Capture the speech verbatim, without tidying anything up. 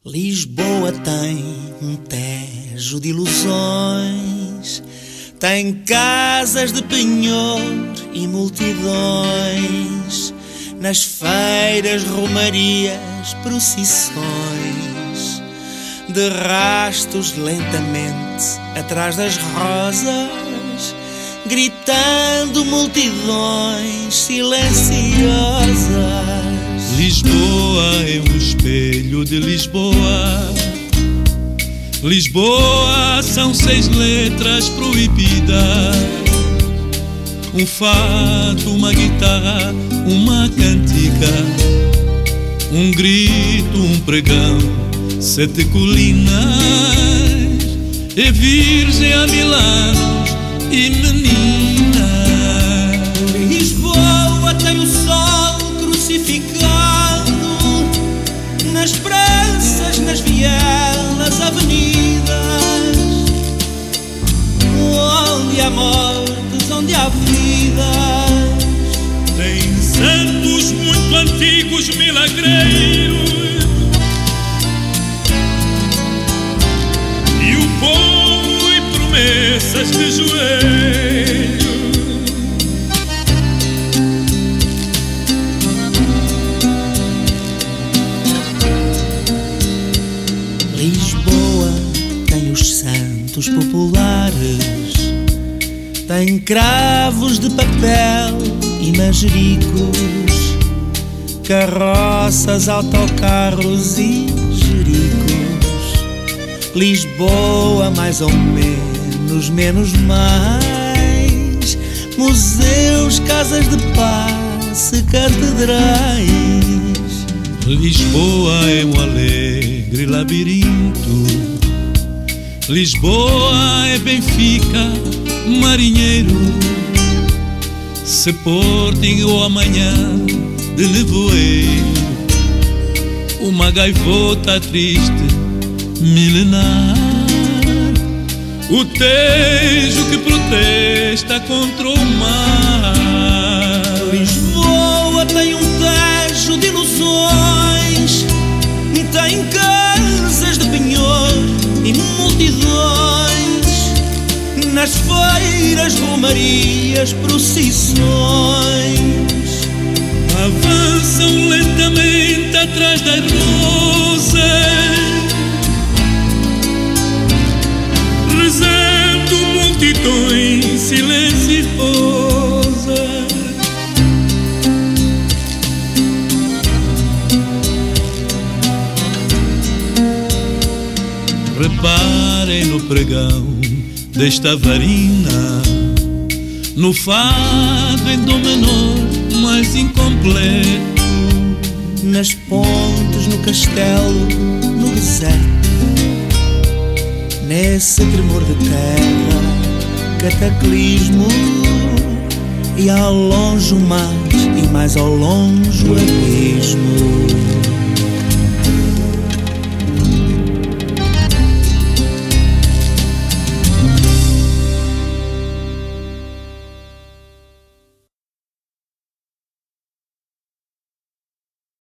Lisboa tem um tejo de ilusões, tem casas de penhor e multidões, nas feiras, romarias, procissões, de rastos lentamente atrás das rosas, gritando multidões silenciosas. Lisboa é um espelho de Lisboa. Lisboa são seis letras proibidas: um fato, uma guitarra, uma cantiga, um grito, um pregão, sete colinas, e virgem a mil anos e menina. Lisboa tem o sol crucificado nas praças, nas vielas, avenidas, onde há mortes, onde há vidas. Tem santos muito antigos, milagreiros, e o povo e promessas de joelho. Lisboa tem os santos populares, tem cravos de papel e manjericos, carroças, autocarros e jericos. Lisboa mais ou menos, menos mais, museus, casas de passe, catedrais. Lisboa é um alegre labirinto. Lisboa é Benfica, marinheiro, Sporting ou amanhã de nevoeiro, uma gaivota triste, milenar, o Tejo que protesta contra o mar. Lisboa tem um tejo de ilusões, tem casas de penhor e multidões, nas feiras, romarias, procissões, avançam lentamente atrás das rosas, rezando multidões silenciosas. Reparem no pregão desta varina, no fado em dó menor mais incompleto, nas pontes, no castelo, no deserto, nesse tremor de terra, cataclismo, e ao longe o mar e mais ao longe o abismo.